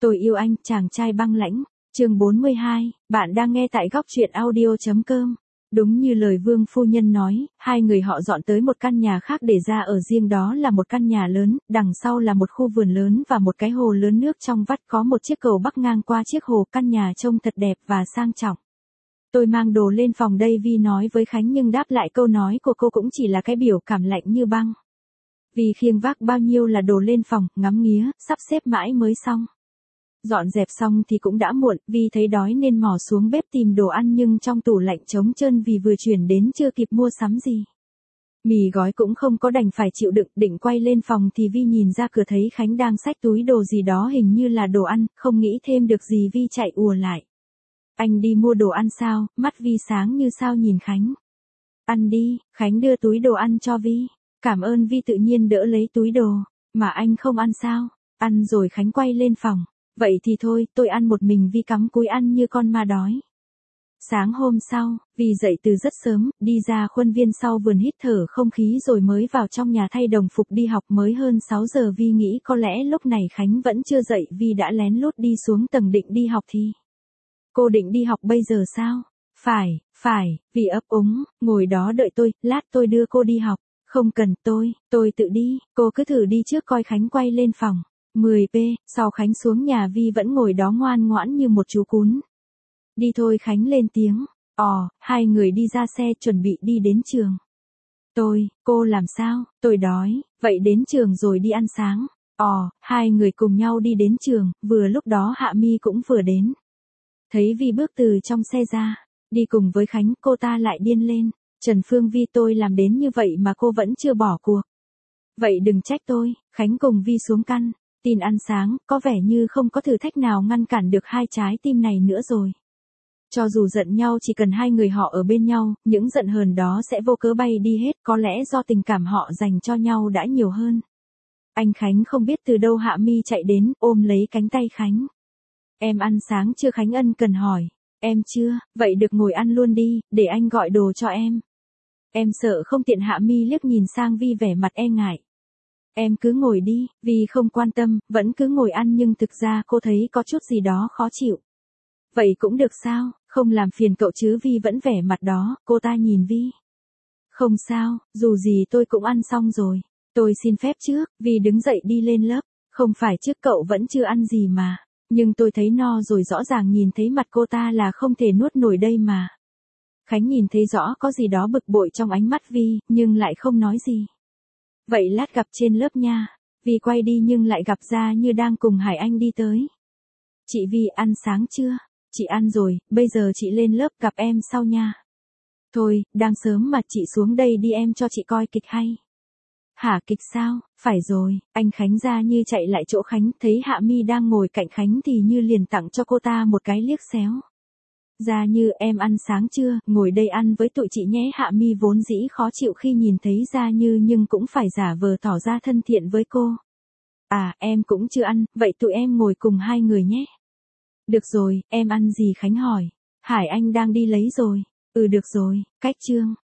Tôi yêu anh, chàng trai băng lãnh. Chương 42, bạn đang nghe tại góc truyện audio.com. Đúng như lời Vương phu nhân nói, hai người họ dọn tới một căn nhà khác để ra ở riêng, đó là một căn nhà lớn, đằng sau là một khu vườn lớn và một cái hồ lớn, nước trong vắt, có một chiếc cầu bắc ngang qua chiếc hồ. Căn nhà trông thật đẹp và sang trọng. Tôi mang đồ lên phòng đây, Vi nói với Khánh, nhưng đáp lại câu nói của cô cũng chỉ là cái biểu cảm lạnh như băng. Vi khiêng vác bao nhiêu là đồ lên phòng, ngắm nghía, sắp xếp mãi mới xong. Dọn dẹp xong thì cũng đã muộn, Vi thấy đói nên mò xuống bếp tìm đồ ăn, nhưng trong tủ lạnh trống trơn vì vừa chuyển đến chưa kịp mua sắm gì. Mì gói cũng không có, đành phải chịu đựng. Định quay lên phòng thì Vi nhìn ra cửa thấy Khánh đang xách túi đồ gì đó, hình như là đồ ăn. Không nghĩ thêm được gì, Vi chạy ùa lại. Anh đi mua đồ ăn sao? Mắt Vi sáng như sao nhìn Khánh. Ăn đi. Khánh đưa túi đồ ăn cho Vi. Cảm ơn. Vi tự nhiên đỡ lấy túi đồ. Mà anh không ăn sao? Ăn rồi. Khánh quay lên phòng. Vậy thì thôi, tôi ăn một mình. Vi cắm cúi ăn như con ma đói. Sáng hôm sau, Vi dậy từ rất sớm, đi ra khuôn viên sau vườn hít thở không khí rồi mới vào trong nhà thay đồng phục đi học. Mới hơn 6 giờ, Vi nghĩ có lẽ lúc này Khánh vẫn chưa dậy. Vi đã lén lút đi xuống tầng định đi học thì. Cô định đi học bây giờ sao? Phải, Vi ấp úng, ngồi đó đợi tôi, lát tôi đưa cô đi học. Không cần, tôi tự đi, cô cứ thử đi trước coi. Khánh quay lên phòng. 10p, sau Khánh xuống nhà, Vi vẫn ngồi đó ngoan ngoãn như một chú cún. Đi thôi. Khánh lên tiếng. Hai người đi ra xe chuẩn bị đi đến trường. Cô làm sao? Tôi đói. Vậy đến trường rồi đi ăn sáng. Hai người cùng nhau đi đến trường, vừa lúc đó Hạ Mi cũng vừa đến. Thấy Vi bước từ trong xe ra, đi cùng với Khánh, cô ta lại điên lên. Trần Phương Vi, tôi làm đến như vậy mà cô vẫn chưa bỏ cuộc. Vậy đừng trách tôi. Khánh cùng Vi xuống căn tin ăn sáng, có vẻ như không có thử thách nào ngăn cản được hai trái tim này nữa rồi. Cho dù giận nhau, chỉ cần hai người họ ở bên nhau, những giận hờn đó sẽ vô cớ bay đi hết. Có lẽ do tình cảm họ dành cho nhau đã nhiều hơn. Anh Khánh không biết từ đâu Hạ Mi chạy đến, ôm lấy cánh tay Khánh. Em ăn sáng chưa? Khánh ân cần hỏi. Em chưa. Vậy được, ngồi ăn luôn đi, để anh gọi đồ cho em. Em sợ không tiện. Hạ Mi liếc nhìn sang Vi vẻ mặt e ngại. Em cứ ngồi đi. Vi không quan tâm, vẫn cứ ngồi ăn, nhưng thực ra cô thấy có chút gì đó khó chịu. Vậy cũng được sao, không làm phiền cậu chứ? Vi vẫn vẻ mặt đó. Cô ta nhìn Vi. Không sao, dù gì tôi cũng ăn xong rồi. Tôi xin phép trước. Vi đứng dậy đi lên lớp. Không phải trước, cậu vẫn chưa ăn gì mà. Nhưng tôi thấy no rồi, rõ ràng nhìn thấy mặt cô ta là không thể nuốt nổi đây mà. Khánh nhìn thấy rõ có gì đó bực bội trong ánh mắt Vi, nhưng lại không nói gì. Vậy lát gặp trên lớp nha. Vi quay đi nhưng lại gặp Gia Như đang cùng Hải Anh đi tới. Chị Vi, ăn sáng chưa? Chị ăn rồi, bây giờ chị lên lớp, gặp em sau nha. Thôi, đang sớm mà, chị xuống đây đi, em cho chị coi kịch hay. Hả, kịch sao? Phải rồi. Anh Khánh. Gia Như chạy lại chỗ Khánh, thấy Hạ Mi đang ngồi cạnh Khánh thì Như liền tặng cho cô ta một cái liếc xéo. Gia Như, em ăn sáng chưa? Ngồi đây ăn với tụi chị nhé. Hạ Mi vốn dĩ khó chịu khi nhìn thấy Gia Như, nhưng cũng phải giả vờ tỏ ra thân thiện với cô. Em cũng chưa ăn, vậy tụi em ngồi cùng hai người nhé. Được rồi, em ăn gì? Khánh hỏi. Hải Anh đang đi lấy rồi. Được rồi. Cách chương